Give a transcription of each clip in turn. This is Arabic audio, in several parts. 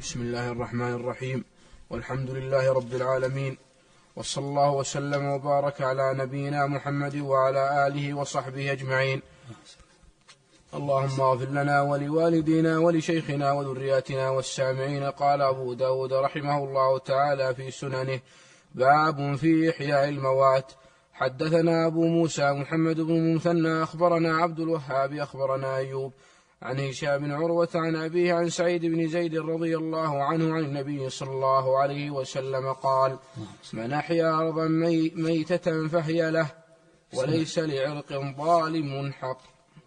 بسم الله الرحمن الرحيم. والحمد لله رب العالمين، وصلى الله وسلم وبارك على نبينا محمد وعلى آله وصحبه أجمعين. اللهم اغفر لنا ولوالدينا ولشيخنا وذرياتنا والسامعين. قال أبو داود رحمه الله تعالى في سننه: باب في إحياء الموات. حدثنا أبو موسى محمد بن المثنى أخبرنا عبد الوهاب أخبرنا أيوب عن هشام بن عروة عن أبيه عن سعيد بن زيد رضي الله عنه عن النبي صلى الله عليه وسلم قال: من أحيا أرضا ميتة فهي له، وليس لعرق ظالم حق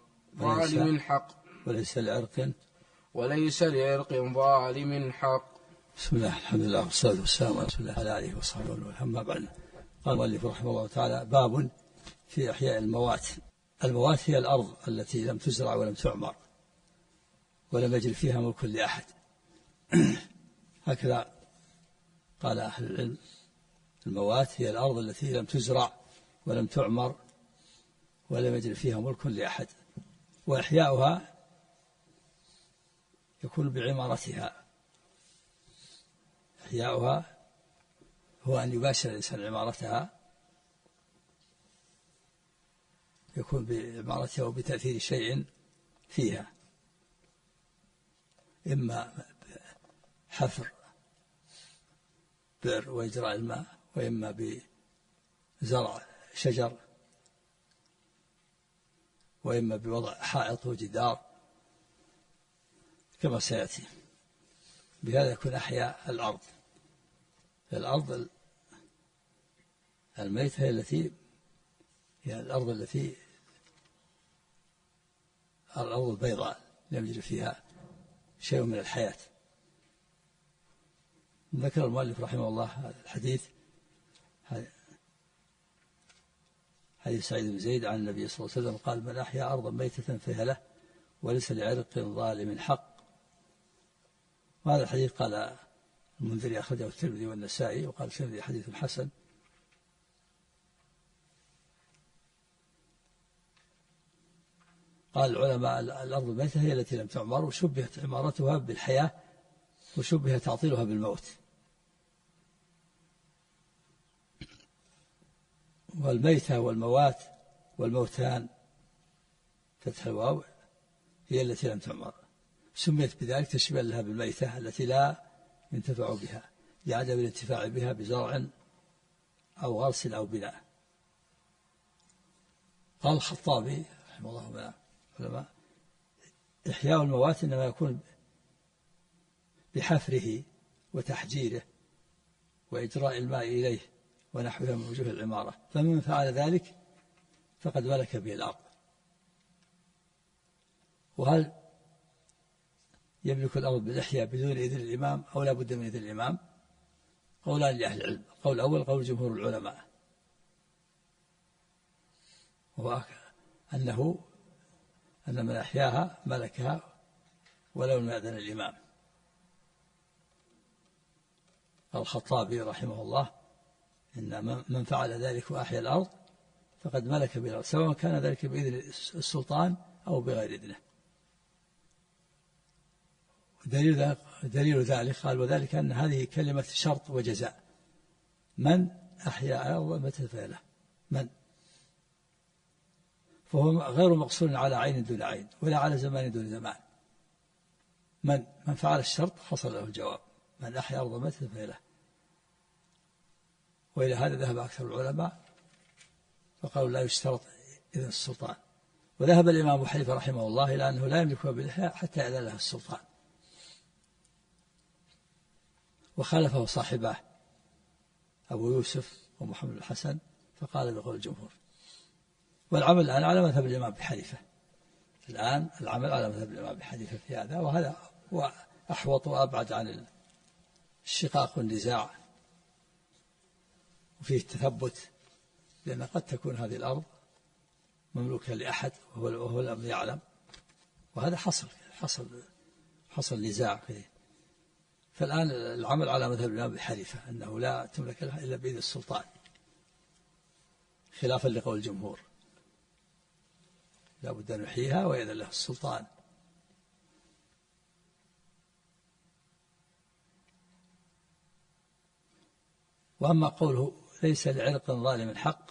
وليس لعرق ظالم حق. بسم الله، الحمد لله والصلاة والسلام على رسول الله وعلى آله وصحبه وسلم. بعد قال المؤلف رحمه الله تعالى: باب في إحياء الموات. الموات هي الأرض التي لم تزرع ولم تعمر ولم يجري فيها ملك لأحد. هكذا قال أهل العلم: الموات هي الأرض التي لم تزرع ولم تعمر ولم يجري فيها ملك لأحد، وإحياؤها يكون بعمارتها. إحياؤها هو أن يباشر الإنسان عمارتها، يكون بعمارتها وبتأثير شيء فيها، إما حفر بئر وإجراء الماء، وإما بزرع شجر، وإما بوضع حائط وجدار كما سيأتي. بهذا يكون أحياء الأرض. الأرض الميتة هي الأرض الأرض البيضاء لم يجري فيها شيء من الحياة. ذكر المؤلف رحمه الله هذا الحديث، حديث سعيد بن زيد عن النبي صلى الله عليه وسلم قال: من أحيا أرضا ميتة فهي له، وليس لعرق ظالم حق. وهذا الحديث قال المنذري أخرجه الترمذي والنسائي، وقال الترمذي حديث حسن. قال العلماء: الأرض الميتة هي التي لم تعمر، وشبهت عمارتها بالحياة، وشبه تعطيلها بالموت. والميتة والموات والموتان فتح الواو هي التي لم تعمر، سميت بذلك تشبيها لها بالميتة التي لا ينتفع بها لعدم الانتفاع بها بزرع أو غرس أو بناء. قال الخطابي رحمه الله من العلماء: إحياء الموات إنما يكون بحفره وتحجيره وإجراء الماء إليه ونحوها من وجوه العمارة، فمن فعل ذلك فقد ملك به الأرض. وهل يملك الأرض بالإحياء بدون إذن الإمام أو لا بد من إذن الإمام؟ قولان لأهل العلم. القول الأول قول جمهور العلماء، وهو أن من أحياها ملكها ولو لم يأذن الإمام. قال الخطابي رحمه الله: إن من فعل ذلك وأحيا الأرض فقد ملك بالأرض، سواء كان ذلك بإذن السلطان أو بغير إذنه. دليل ذلك قال: وذلك أن هذه كلمة شرط وجزاء. من أحيا أرضا ميتة فهي له، فهو غير مقصور على عين دون عين ولا على زمان دون زمان. من فعل الشرط حصل له الجواب: من أحيا أرضا ميتة فهي له. وإلى هذا ذهب أكثر العلماء، فقالوا لا يشترط إذن السلطان. وذهب الإمام أبو حنيفة رحمه الله إلى أنه لا يملكها بالإحياء حتى يأذن لها السلطان، وخالفه صاحباه أبو يوسف ومحمد الحسن، فقال بقول الجمهور. والعمل الآن على مذهب الإمام أبي حنيفة. الآن العمل على مذهب الإمام أبي حنيفة في هذا، وهذا هو أحوط وأبعد عن الشقاق والنزاع، وفيه التثبت، لأن قد تكون هذه الأرض مملوكة لأحد وهو لم يعلم، وهذا حصل نزاع فيه. فالآن العمل على مذهب الإمام أبي حنيفة أنه لا تملك لها إلا بإذن السلطان، خلافا لقول الجمهور، لا بد أن يحييها ويأذن له السلطان. وأما قوله ليس لعرق ظالم حق،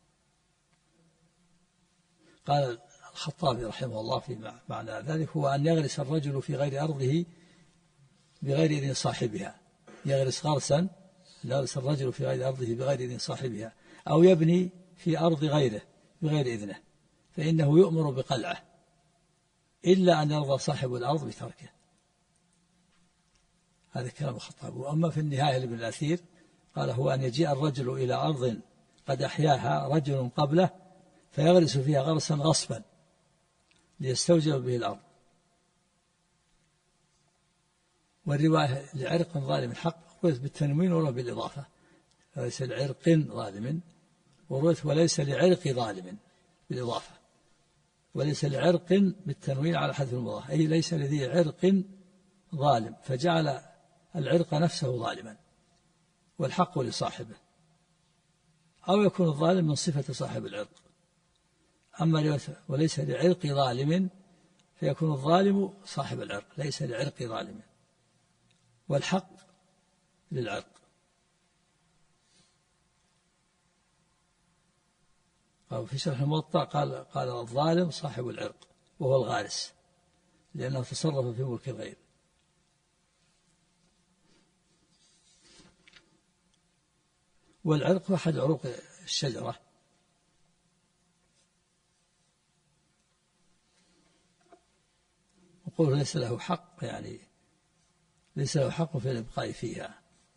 قال الخطابي رحمه الله في معنى ذلك هو أن يغرس الرجل في غير أرضه بغير إذن صاحبها، يغرس غرسا، يغرس الرجل في غير أرضه بغير إذن صاحبها، أو يبني في أرض غيره بغير إذنه، فإنه يؤمر بقلعه إلا أن يرضى صاحب الأرض بتركه. هذا كلام الخطابي. وأما في النهاية لابن الأثير قال هو أن يجيء الرجل إلى أرض قد أحياها رجل قبله فيغرس فيها غرسا غصبا ليستوجب به الأرض. والرواية لعرق ظالم حق قلت بالتنوين ولا بالإضافة، ليس لعرق ظالم، ورويت وليس لعرق ظالم بالإضافة، وليس لعرق بالتنوين على حذف المضاف، أي ليس لذي عرق ظالم، فجعل العرق نفسه ظالما والحق لصاحبه، أو يكون الظالم من صفة صاحب العرق. أما وليس لعرق ظالم فيكون الظالم صاحب العرق، ليس لعرق ظالم، والحق للعرق. في شرح الموطأ قال الظالم صاحب العرق وهو الغارس لأنه تصرف في ملك الغير. والعرق هو أحد عروق الشجرة، وقوله ليس له حق يعني ليس له حق في الإبقاء فيها.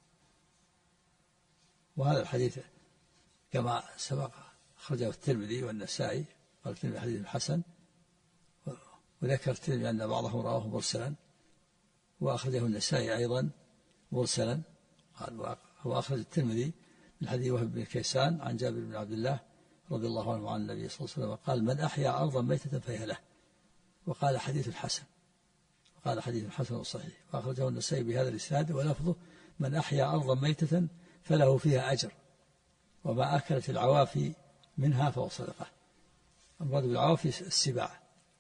وهذا الحديث كما سبق أخرجه الترمذي والنسائي، قال الترمذي حديث حسن، وذكر الترمذي أن بعضهم رواه مرسلا، وأخرجه النسائي أيضا مرسلا. قال وأخرج الترمذي من حديث وهب بن كيسان عن جابر بن عبد الله رضي الله عنه عن النبي صلى الله عليه وسلم قال من أحيا أرضا ميتة فهي له، وقال حديث حسن، وقال حديث حسن صحيح. وأخرجه النسائي بهذا الإسناد ولفظه من أحيا أرضا ميتة فله فيها أجر، وما أكلت العوافي منها فهو صدقة. المراد بالعوافي السباع.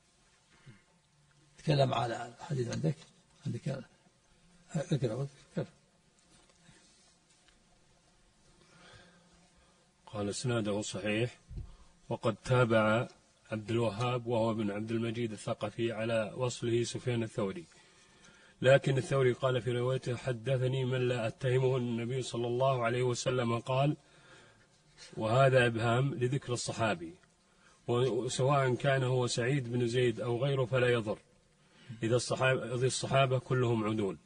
تكلم على الحديث عندك اقرأ. قال اسناده صحيح. وقد تابع عبد الوهاب وهو ابن عبد المجيد الثقفي على وصله سفيان الثوري، لكن الثوري قال في روايته حدثني من لا أتهمه النبي صلى الله عليه وسلم قال، وهذا إبهام لذكر الصحابي، وسواء كان هو سعيد بن زيد أو غيره فلا يضر إذا الصحابة كلهم عدول،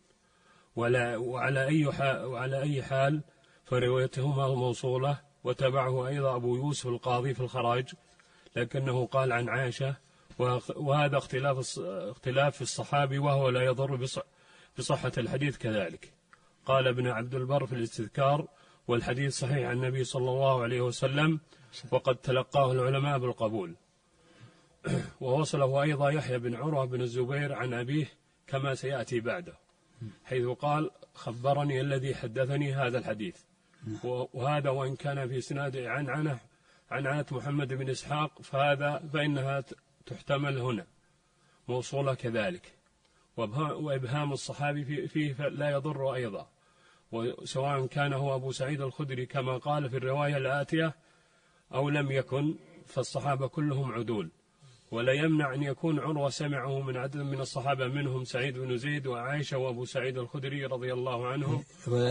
وعلى أي حال فروايتهما موصولة. وتبعه أيضا أبو يوسف القاضي في الخراج، لكنه قال عن عائشة، وهذا اختلاف في الصحابي وهو لا يضر بصحة الحديث كذلك. قال ابن عبد البر في الاستذكار والحديث صحيح عن النبي صلى الله عليه وسلم وقد تلقاه العلماء بالقبول. ووصله أيضا يحيى بن عروة بن الزبير عن أبيه كما سيأتي بعده، حيث قال خبرني الذي حدثني هذا الحديث. وهذا وإن كان في إسناد عنعنة محمد بن إسحاق فإنها تحتمل هنا موصولة كذلك. وإبهام الصحابي فيه لا يضر أيضا، وسواء كان هو أبو سعيد الخدري كما قال في الرواية الآتية أو لم يكن، فالصحابة كلهم عدول. ولا يمنع أن يكون عروة سمعه من عدد من الصحابة منهم سعيد بن زيد وعائشة وأبو سعيد الخدري رضي الله عنهم.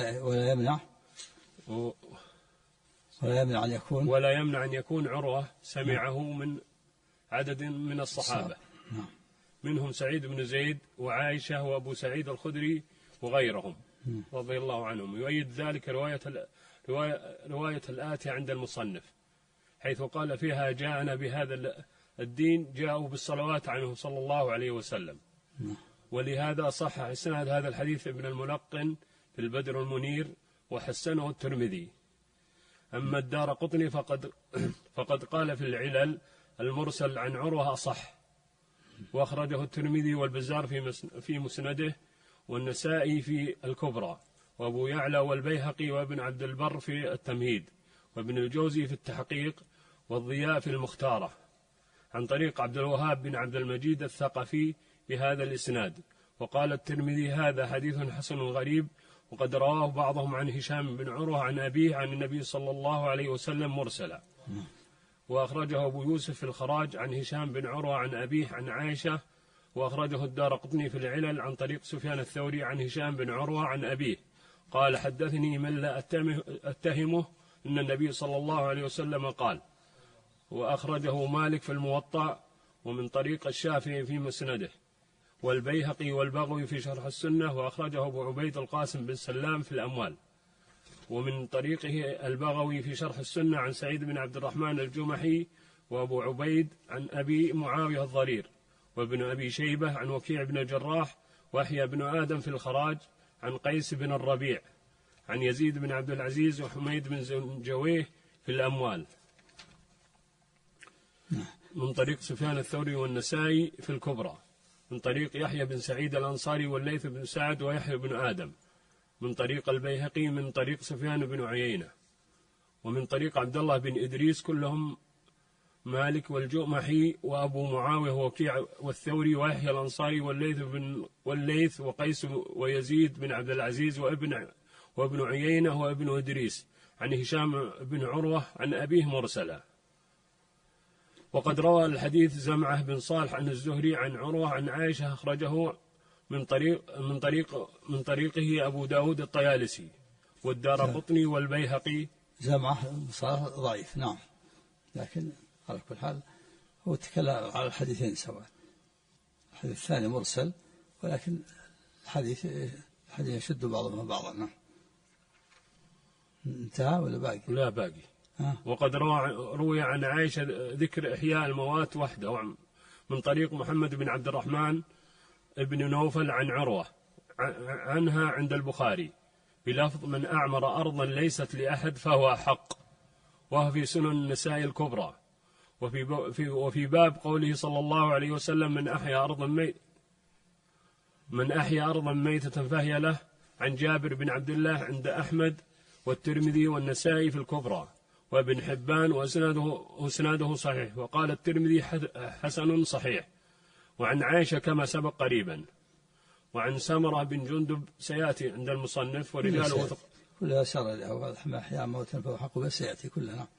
ولا يمنع أن يكون عروة سمعه من عدد من الصحابة منهم سعيد بن زيد وعائشة وأبو سعيد الخدري وغيرهم رضي الله عنهم. يؤيد ذلك رواية الآتي عند المصنف، حيث قال فيها جاءنا بهذا الدين جاءوا بالصلوات عنه صلى الله عليه وسلم. ولهذا صح إسناد هذا الحديث ابن الملقن في البدر المنير وحسنه الترمذي. أما الدارقطني فقد قال في العلل المرسل عن عروة أصح، وأخرجه الترمذي والبزار في مسنده، والنسائي في الكبرى، وأبو يعلى والبيهقي وابن عبد البر في التمهيد، وابن الجوزي في التحقيق، والضياء في المختارة، عن طريق عبد الوهاب بن عبد المجيد الثقفي بهذا الإسناد. وقال الترمذي هذا حديث حسن غريب، وقد رواه بعضهم عن هشام بن عروة عن أبيه عن النبي صلى الله عليه وسلم مرسلا. وأخرجه أبو يوسف في الخراج عن هشام بن عروة عن أبيه عن عائشة، وأخرجه الدارقطني في العلل عن طريق سفيان الثوري عن هشام بن عروة عن أبيه قال حدثني من لا أتهمه أن النبي صلى الله عليه وسلم قال. وأخرجه مالك في الموطأ ومن طريق الشافعي في مسنده، والبيهقي والبغوي في شرح السنة، وأخرجه أبو عبيد القاسم بن سلام في الأموال، ومن طريقه البغوي في شرح السنة عن سعيد بن عبد الرحمن الجمحي وأبو عبيد عن أبي معاوية الضرير، وابن أبي شيبة عن وكيع بن الجراح ويحيى بن آدم في الخراج عن قيس بن الربيع عن يزيد بن عبد العزيز وحميد بن زنجويه في الأموال، من طريق سفيان الثوري والنسائي في الكبرى، من طريق يحيى بن سعيد الأنصاري والليث بن سعد ويحيى بن آدم، من طريق البيهقي من طريق سفيان بن عيينة، ومن طريق عبد الله بن إدريس، كلهم مالك والجمحي وأبو معاوية ووكيع والثوري ويحيى الأنصاري والليث وقيس ويزيد بن عبد العزيز وابن عيينة وابن إدريس عن هشام بن عروة عن أبيه مرسلا. وقد روى الحديث زمعة بن صالح عن الزهري عن عروة عن عائشة، أخرجه من طريقه أبو داود الطيالسي والدارقطني والبيهقي. زمعة بن صالح ضعيف، نعم، لكن على كل حال هو تكلم على الحديثين سواء، الحديث الثاني مرسل، ولكن الحديث يشد بعضهم بعضا. نعم. انتهى ولا باقي؟ لا باقي. وقد روي عن عائشة ذكر إحياء الموات وحده من طريق محمد بن عبد الرحمن بن نوفل عن عروة عنها عند البخاري بلفظ من أعمر أرضا ليست لأحد فهو أحق، وهو في سنن النساء الكبرى. وفي باب قوله صلى الله عليه وسلم من أحيا أرضا ميتة فهي له، عن جابر بن عبد الله عند أحمد والترمذي والنسائي في الكبرى وابن حبان، واسناده صحيح، وقال الترمذي حسن صحيح. وعن عائشة كما سبق قريبا. وعن سمرة بن جندب سيأتي عند المصنف ورجاله كلها أشار له، وهذا أحياء موتا فهو حق، بس سيأتي كلها.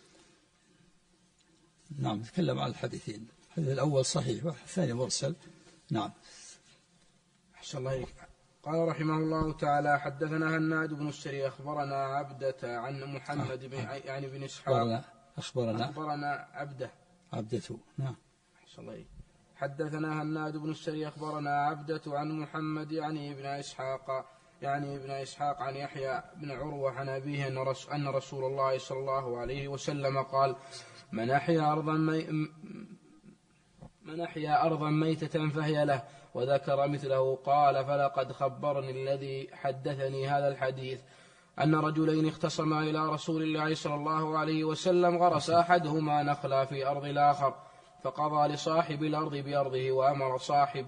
نعم، نتكلم عن الحديثين، الحديث الأول صحيح والثاني مرسل. نعم. أحسن الله إليك. قال رحمه الله تعالى حدثنا هناد بن السري أخبرنا عبدة عن محمد بن إسحاق أخبرنا عبدة. نعم. أحسن الله إليك. حدثنا هناد بن السري أخبرنا عبدة عن محمد ابن إسحاق عن يحيى بن عروة عن أبيه أن رسول الله صلى الله عليه وسلم قال من أحيا أرضا ميتة فهي له، وذكر مثله. قال فلقد خبرني الذي حدثني هذا الحديث أن رجلين اختصما إلى رسول الله صلى الله عليه وسلم، غرس أحدهما نخلا في أرض الآخر، فقضى لصاحب الأرض بأرضه، وأمر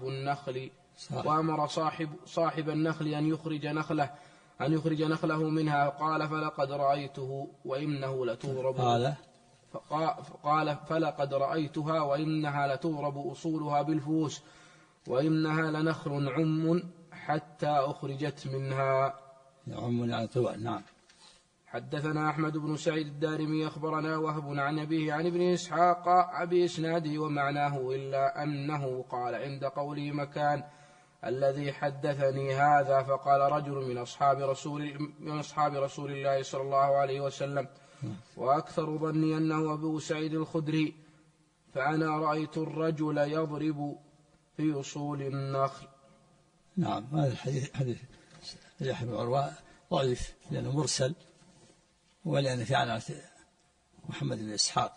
صاحب النخل أن يخرج نخله منها. قال فلقد رأيته وإنه لتضرب قال فلقد رأيتها وإنها لتضرب أصولها بالفوس، وإنها لنخل عم حتى أخرجت منها. عم يعني طوال. نعم. حدثنا أحمد بن سعيد الدارمي أخبرنا وهب عن أبيه عن ابن إسحاق بإسناده ومعناه، إلا أنه قال عند قوله مكان الذي حدثني هذا، فقال رجل من أصحاب رسول الله صلى الله عليه وسلم، وأكثر ظني أنه أبو سعيد الخدري، فأنا رأيت الرجل يضرب في أصول النخل. نعم. هذا حديث يحيى بن عروة ضعيف لأنه مرسل، ولأن في عنه محمد بن إسحاق.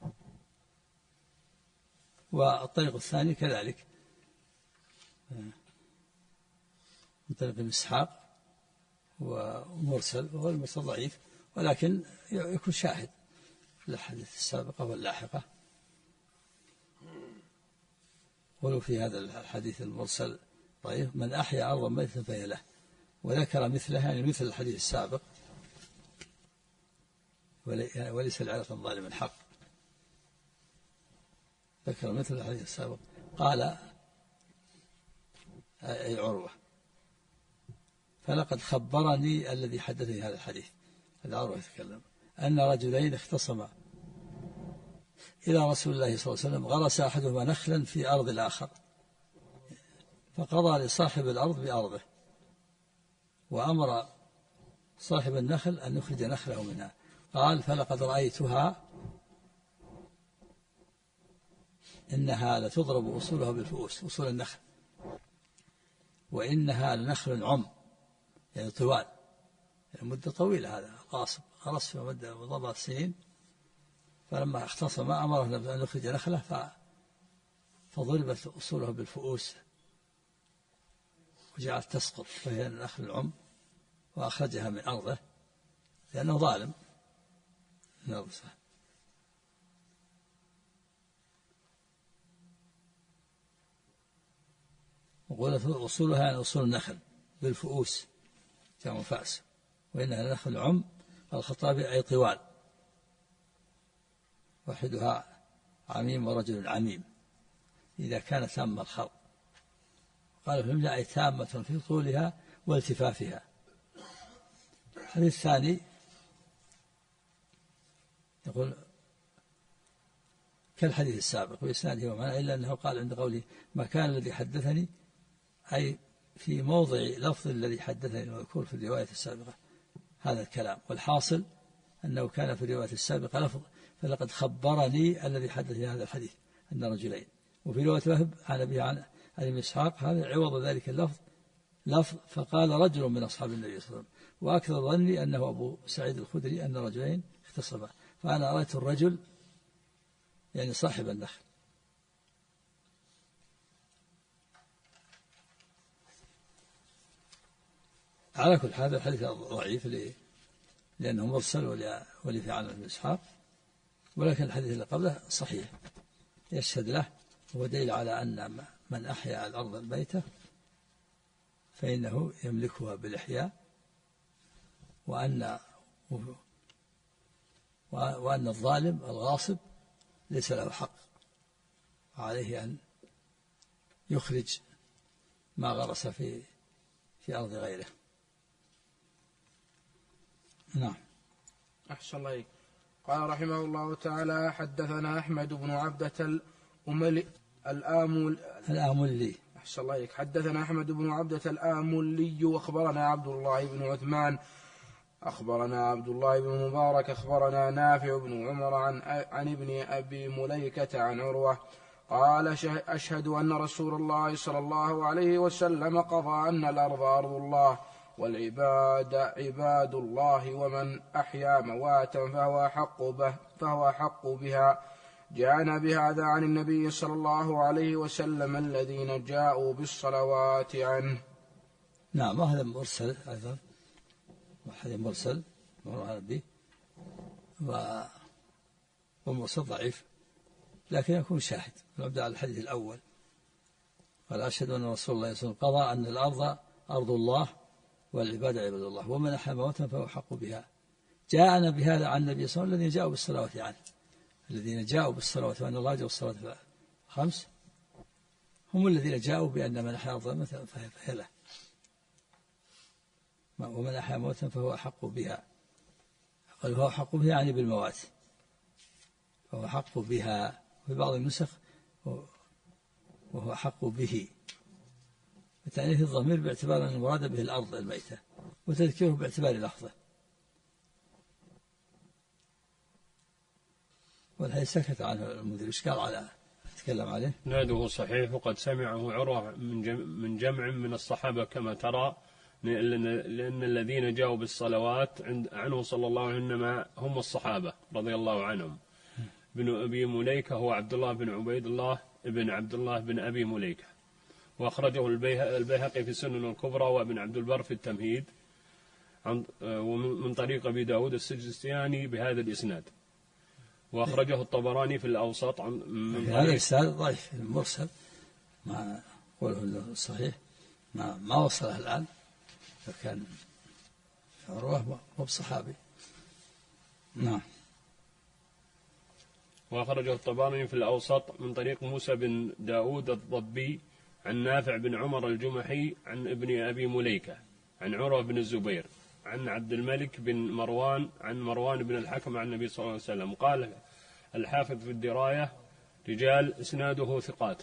والطريق الثاني كذلك من طريق ابن إسحاق ومرسل، وهو المرسل ضعيف، ولكن يكون شاهد في الأحاديث السابقة واللاحقة. ولو في هذا الحديث المرسل ضعيف من أحيا أرضا ميتة فهي له، وذكر مثله يعني مثل الحديث السابق، وليس العرق ظالم حق، ذكر مثل الحديث السابق. قال أي عروة. فلقد خبرني الذي حدثني هذا الحديث، هذا عروة يتكلم، أن رجلين اختصما إلى رسول الله صلى الله عليه وسلم، غرس أحدهما نخلا في أرض الآخر، فقضى لصاحب الأرض بأرضه، وأمر صاحب النخل أن يخرج نخله منها. قال: فلقد رأيتها إنها لتضرب أصولها بالفؤوس، أصول النخل، وإنها لنخل عم، يعني طوال، يعني مدة طويلة. هذا غاصب غرس في مدة مضى سنين، فلما اختصم أمره أن يخرج نخله فضربت أصولها بالفؤوس وجعلت تسقط، فهي نخل العم، وأخرجها من أرضه لأنه ظالم من أرضه. وقلت أصولها يعني أصول النخل بالفؤوس جمع فأس، وإنها نخل عم. الخطابي أي طوال، واحدها عميم ورجل عميم إذا كان تام الخلق. قال فهمنا أي تامة في طولها والتفافها. الحديث الثاني يقول كالحديث السابق وإسناده ومعنى، إلا أنه قال عند قوله ما كان الذي حدثني، أي في موضع لفظ الذي حدثني المذكور في الرواية السابقة هذا الكلام. والحاصل أنه كان في الرواية السابقة لفظ فلقد خبرني الذي حدثني هذا الحديث أن رجلين، وفي رواية وهب عن أبي عن ابن إسحاق هذا عوض ذلك لفظ فقال رجل من أصحاب النبي صلى الله عليه وسلم، وأكثر ظني أنه أبو سعيد الخدري أن رجلين اختصما، فأنا رأيت الرجل يعني صاحب النخل. على كل حال الحديث ضعيف لأنه مرسل ولفي عن ابن إسحاق، ولكن الحديث اللي قبله صحيح يشهد له، هو دليل على أن من أحيا الأرض الميتة فإنه يملكها بالإحياء، وأن الظالم الغاصب ليس له حق، عليه أن يخرج ما غرس في أرض غيره. نعم. أحسن الله إليك. قال رحمه الله تعالى حدثنا أحمد بن عبدة الآملي. أحسن الله إليك. حدثنا أحمد بن عبدة الآملي وأخبرنا عبد الله بن عثمان أخبرنا عبد الله بن مبارك أخبرنا نافع بن عمر عن ابن أبي مليكة عن عروة قال أشهد أن رسول الله صلى الله عليه وسلم قضى أن الأرض أرض الله والعباد عباد الله، ومن أحيا مواتا فهو أحق بها. جاءنا بهذا عن النبي صلى الله عليه وسلم الذين جاءوا بالصلوات عنه. نعم. هذا مرسل أيضا، وحديث مرسل مر به، ومرسل ضعيف لكن يكون شاهد. نبدأ على الحديث الأول. قال أشهد أن رسول الله صلى الله عليه وسلم قضى أن الأرض أرض الله والعباد عباد الله، ومن أحيا موتا فهو حق بها. جاءنا بهذا عن النبي صلى الله عليه وسلم الذين جاءوا بالصلوات عنه، الذين جاءوا بالصلوات وأن الله جاء بالصلوات 5 هم الذين جاءوا بأن من أحيا أرضا مثلا فهي له، ومن أحيا موتا فهو أحق بها. قال فهو أحق بها يعني بالموات، فهو أحق بها. في بعض النسخ وهو أحق به، وتأنيث الضمير باعتبار أن المراد به الأرض الميتة، وتذكيره باعتبار لفظه. والحديث سكت عنه المنذر، إيش قال على تكلم عليه؟ ناده صحيح، وقد سمعه عروة من جمع من الصحابة كما ترى، لأن الذين جاءوا بالصلوات عنه صلى الله عليه وسلم هم الصحابة رضي الله عنهم. بن أبي مليكة هو عبد الله بن عبيد الله بن عبد الله بن أبي مليكة، وأخرجه البيهقي في السنن الكبرى وابن عبد البر في التمهيد ومن طريق أبي داود السجستياني بهذا الإسناد، وأخرجه الطبراني في الأوسط من هذا الإسناد ضعيف المرسل، ما قوله صحيح ما وصله الآن، فكان عروة مو بصحابي. نعم. وأخرجه الطبراني في الأوسط من طريق موسى بن داود الضبي عن نافع بن عمر الجمحي عن ابن أبي مليكة عن عروة بن الزبير عن عبد الملك بن مروان عن مروان بن الحكم عن النبي صلى الله عليه وسلم. قال الحافظ في الدراية رجال إسناده ثقات.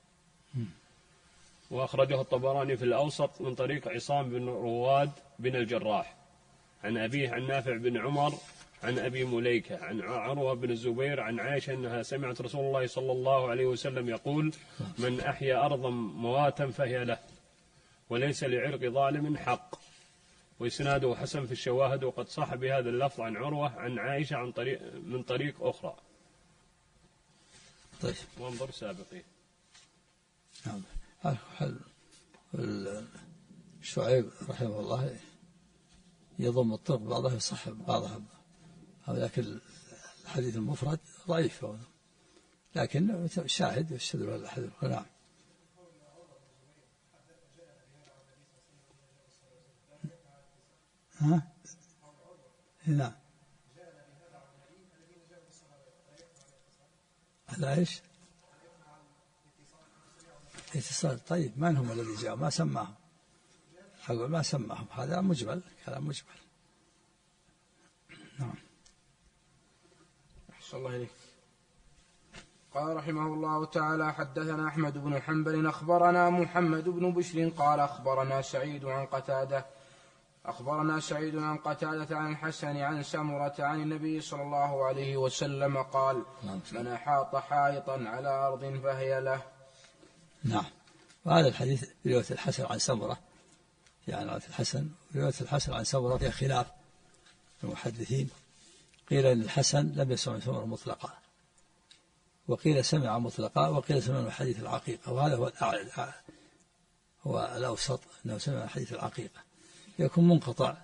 وأخرجه الطبراني في الأوسط من طريق عصام بن رواد بن الجراح عن أبيه عن نافع بن عمر عن أبي مليكة عن عروة بن الزبير عن عائشة أنها سمعت رسول الله صلى الله عليه وسلم يقول: من أحيا أرضا مواتا فهي له، وليس لعرق ظالم حق. وإسناده حسن في الشواهد، وقد صح بهذا اللفظ عن عروة عن عائشة من طريق أخرى. طيب. وانظر سابقين. نعم. شعيب رحمه الله يضم الطرق بعضها يصح بعضها، لكن الحديث المفرد ضعيف، لكن شاهد يشهد له الحديث. نعم. ها؟ نعم. هذا ايش؟ اتصال. طيب، من هم الذي جاء؟ ما سماهم. أقول ما سماهم، هذا مجمل، كلام مجمل. نعم. أحسن الله إليك. قال رحمه الله تعالى: حدثنا أحمد بن حنبل أخبرنا محمد بن بشر قال أخبرنا سعيد عن قتادة عن الحسن عن سمرة عن النبي صلى الله عليه وسلم قال: من أحاط حائطا على أرض فهي له. نعم. وهذا الحديث رواية الحسن عن سمرة، يعني رواية الحسن عن سمرة فيها خلاف المحدثين. قيل أن الحسن لم يسمع من سمرة مطلقا، وقيل سمع مطلقا، وقيل سمع من حديث العقيقة، وهذا هو الأوسط، أنه سمع من حديث العقيقة، يكون منقطع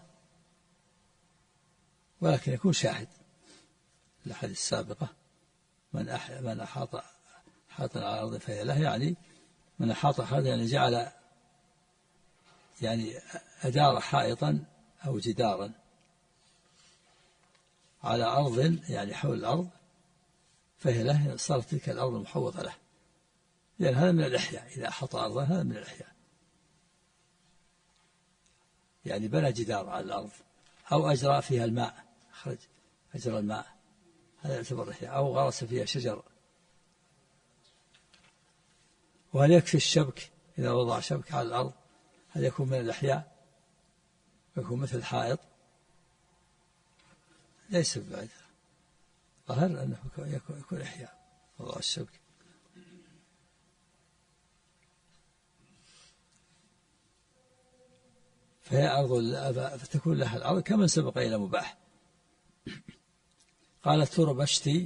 ولكن يكون شاهد الأحاديث السابقة: من أحاط حائطا على الأرض فهي له، يعني من أحاط حائطا يعني جعل، يعني أدار حائطا أو جدارا على أرض، يعني حول الأرض، فهي له، صارت تلك الأرض محوطة له، لأن هذا من الإحياء. إذا أحاط أرضا هذا من الإحياء، يعني بنى جدار على الأرض أو أجرى فيها الماء، أجرى الماء، هذا يعتبر إحياء، أو غرس فيها شجر. وهل يكفي الشبك إذا وضع شبك على الأرض؟ هل يكون من الإحياء؟ يكون مثل الحائط؟ ليس ببعيد، ظهر أنه يكون إحياء وضع الشبك. فهي أرض فتكون لها الأرض كمن سبق إلى مباح. قال التربشتي: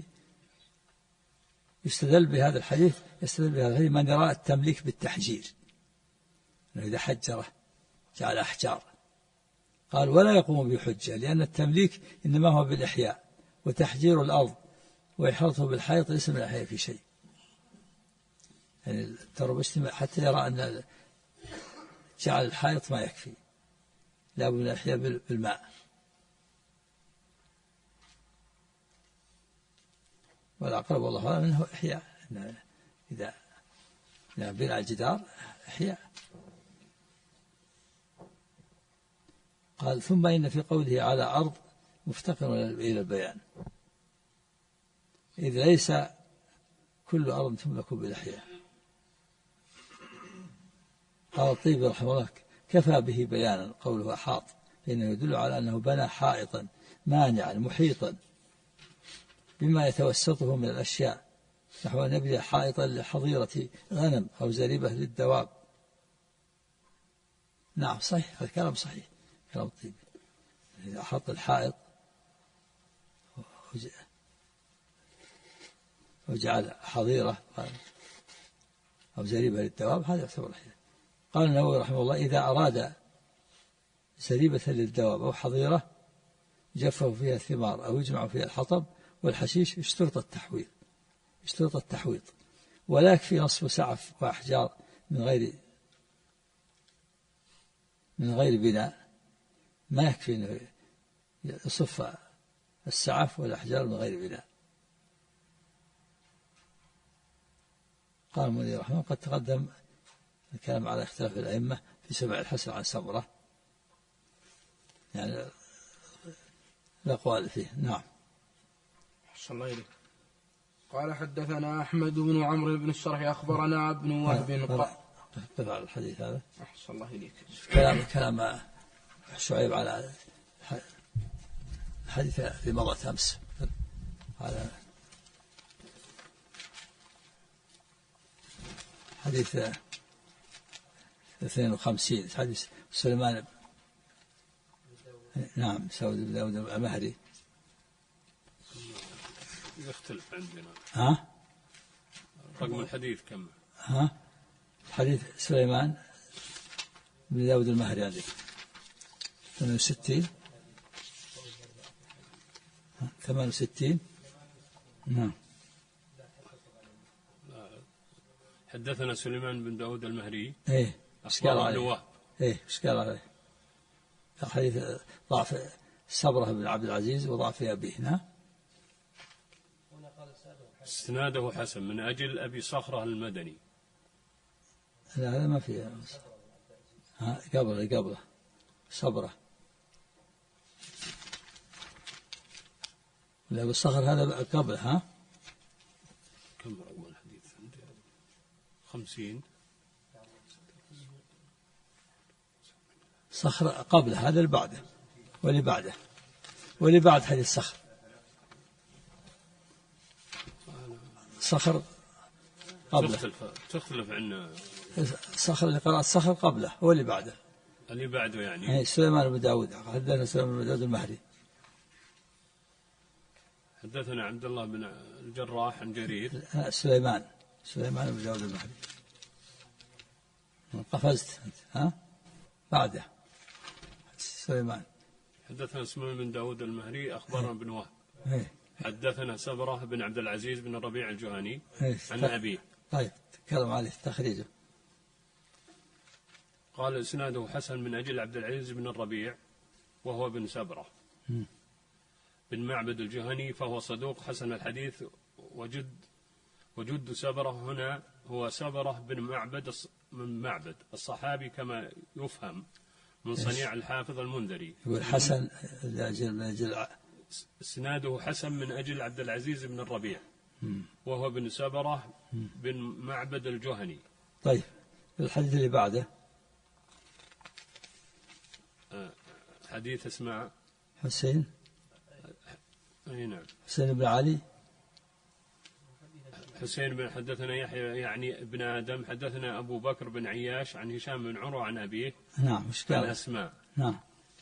يستدل بهذا الحديث من يرى التمليك بالتحجير، أنه إذا حجره جعل أحجار. قال: ولا يقوم بحجة، لأن التمليك إنما هو بالإحياء، وتحجير الأرض وإحاطته بالحائط ليس من الإحياء في شيء. يعني التربشتي حتى يرى أن جعل الحائط ما يكفي، لا بد من الإحياء بالماء. والأقرب والله أعلم أنه إحياء، إذا بنى الجدار إحياء. قال: ثم إن في قوله على أرض مفتقر إلى البيان، إذ ليس كل أرض تملك بالإحياء. قال الطيبي رحمه الله: كفى به بيانا قوله أحاط، فإنه يدل على أنه بنى حائطا مانعا محيطا بما يتوسطه من الأشياء، نحو أن يبني حائطا لحظيرة غنم أو زريبة للدواب. نعم صحيح، هذا كلام صحيح، كلام الطيبي. إذا أحط الحائط وجعل حظيرة أو زريبة للدواب هذا يعتبر إحياء. قال النووي رحمه الله: إذا أراد زريبة للدواب أو حظيرة جفه فيها الثمار أو يجمع فيها الحطب والحشيش اشترط التحويط، ولا يكفي نصب سعف وأحجار من غير بناء، ما يكفي أنه يصف السعف والأحجار من غير بناء. قال المنذر رحمه الله: قد تقدم الكلام على اختلاف الأئمة في سماع الحسن عن سمرة، يعني الأقوال فيه. نعم. أحسن الله إليك. قال حدثنا أحمد بن عمرو بن السرح أخبرنا ابن وهب قطع الحديث هذا. أحسن الله إليك. كلام شعيب على الحديث اللي مضت أمس على حديث 52 حديث سليمان. نعم سعود بن داود المهري يختلف عندنا. ها؟ رقم الحديث كم؟ ها؟ حديث سليمان بن داود المهري هذه 68. نعم. حدثنا سليمان بن داود المهري. ايه اشكال عليه. ايه اشكال عليه. حديث ضعف سبرة بن عبد العزيز وضعف أبيه. نعم. اسناده حسن من أجل أبي صخرة المدني. لا هذا ما فيه. قبله صبرة. لا أبو الصخر هذا قبله. ها؟ كم رقم الحديث؟ 50. صخر قبله هذا اللي بعده واللي بعد حديث صخر. صخر قبله. تختلف عن صخر اللي قرأت صخر قبله هو اللي بعده. اللي بعده يعني. سليمان بن داود. حدثنا سليمان بن داود المهري. حدثنا عبد الله بن الجراح عن جرير. سليمان بن داود المهري. قفزت أنت. ها؟ بعده سليمان. حدثنا سليمان بن داود المهري أخبرنا بن وهب. حدثنا سبرة بن عبد العزيز بن الربيع الجهني عن أبيه. طيب تكلم عليه تخريجه. قال إسناده حسن من أجل عبد العزيز بن الربيع وهو بن سبرة بن معبد الجهني، فهو صدوق حسن الحديث. وجد سبرة هنا هو سبرة بن معبد الصحابي كما يفهم من صنيع الحافظ المنذري. يقول حسن من أجل اسناده حسن من أجل عبد العزيز بن الربيع وهو بن سبرة بن معبد الجهني. طيب الحديث اللي بعده حديث اسماء حسين. اي نعم. حسين بن علي. حسين بن حدثنا يحيى يعني ابن آدم. حدثنا أبو بكر بن عياش عن هشام بن عروة عن أبيه. نعم. عن أسماء. نعم.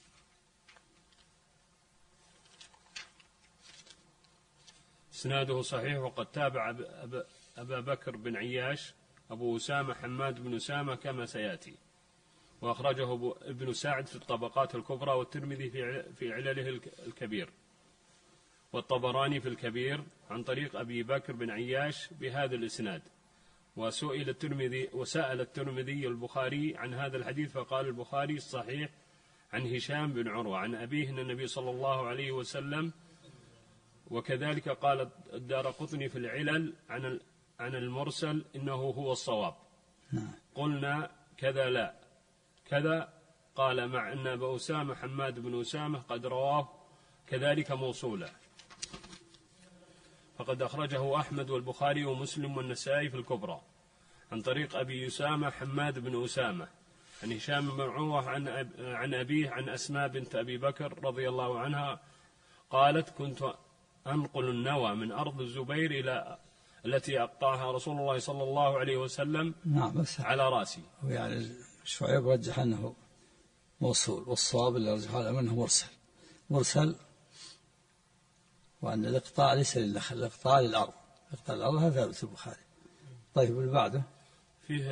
اسناده صحيح. وقد تابع أبا بكر بن عياش أبو أسامة حماد بن أسامة كما سيأتي. وأخرجه ابن سعد في الطبقات الكبرى، والترمذي في علله الكبير، والطبراني في الكبير عن طريق أبي بكر بن عياش بهذا الإسناد. وسأل الترمذي البخاري عن هذا الحديث، فقال البخاري الصحيح عن هشام بن عروة عن أبيه أن النبي صلى الله عليه وسلم. وكذلك قال الدارقطني في العلل عن المرسل إنه هو الصواب. قلنا كذا لا كذا، قال مع أن أبا أسامة حماد بن أسامة قد رواه كذلك موصولا. فقد أخرجه أحمد والبخاري ومسلم والنسائي في الكبرى عن طريق أبي أسامة حماد بن أسامة عن هشام بن عروة عن أبيه عن أسماء بنت أبي بكر رضي الله عنها قالت: كنت أنقل النوى من أرض الزبير إلى التي أقطعها رسول الله صلى الله عليه وسلم على رأسي. يعني شعيب رجح أنه موصول، والصواب اللي رجح أنه مرسل، وأن الإقطاع ليس للنخل، الإقطاع للأرض، إقطاع الأرض هذا ثابت البخاري. طيب اللي بعده فيه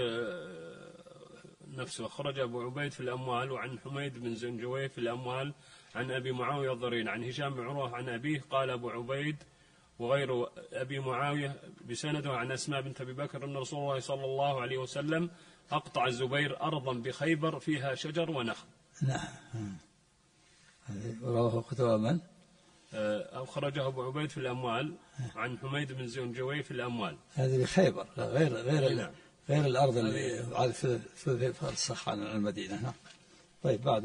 نفسه أخرج أبو عبيد في الأموال وعن حميد بن زنجويه في الأموال عن أبي معاوية الضرير عن هشام بن عروة عن أبيه قال أبو عبيد وغير أبي معاوية بسنده عن أسماء بنت أبي بكر أن رسول الله صلى الله عليه وسلم أقطع الزبير أرضا بخيبر فيها شجر ونخل. نعم. رواه كتب من؟ أخرجه أبو عبيد في الأموال عن حميد بن زنجويه في الأموال. هذه بخيبر غير الأرض اللي على ثلثي فرسخ عن المدينة. نعم. طيب بعده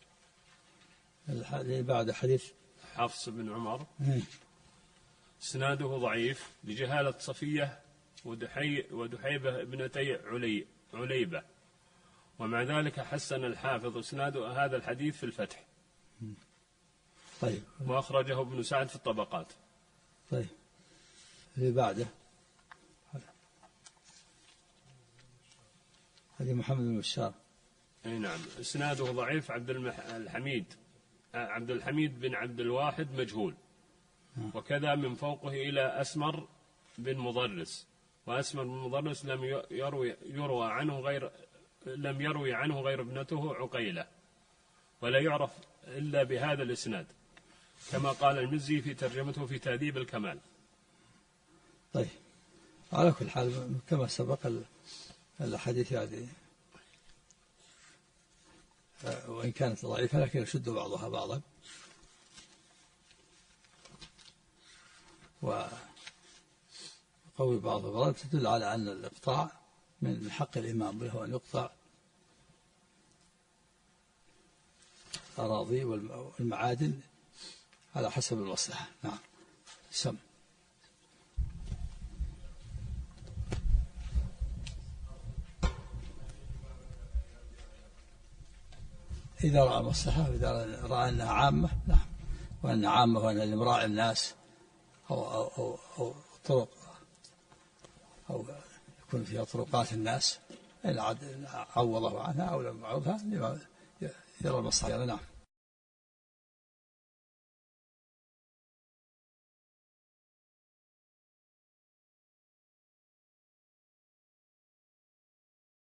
بعد حديث حفص بن عمر اسناده ضعيف لجهالة صفية ودحيبة ابنتي عليبة، ومع ذلك حسن الحافظ اسناد هذا الحديث في الفتح. طيب. وأخرجه ابن سعد في الطبقات. طيب اللي بعده هذه محمد بن بشار. اي نعم، اسناده ضعيف. عبد الحميد بن عبد الواحد مجهول، وكذا من فوقه إلى أسمر بن مضرس، وأسمر بن مضرس لم يروي عنه غير ابنته عقيلة، ولا يعرف إلا بهذا الإسناد، كما قال المزي في ترجمته في تهذيب الكمال. طيب على كل حال كما سبق الحديث هذه وإن كانت ضعيفة لكن يشد بعضها بعضا، وقوي بعضها بعضا، تدل على أن الإقطاع من حق الإمام وهو أن يقطع الأراضي والمعادن على حسب المصلحة. نعم. سم. إذا رأى مصلحة، إذا رأى أنها عامة، نعم، وأنها عامة وأن المراعي الناس أو طرق أو يكون فيها طرقات الناس، إن عوضه عنها أو لم يعوضها يرى المصلحة. نعم.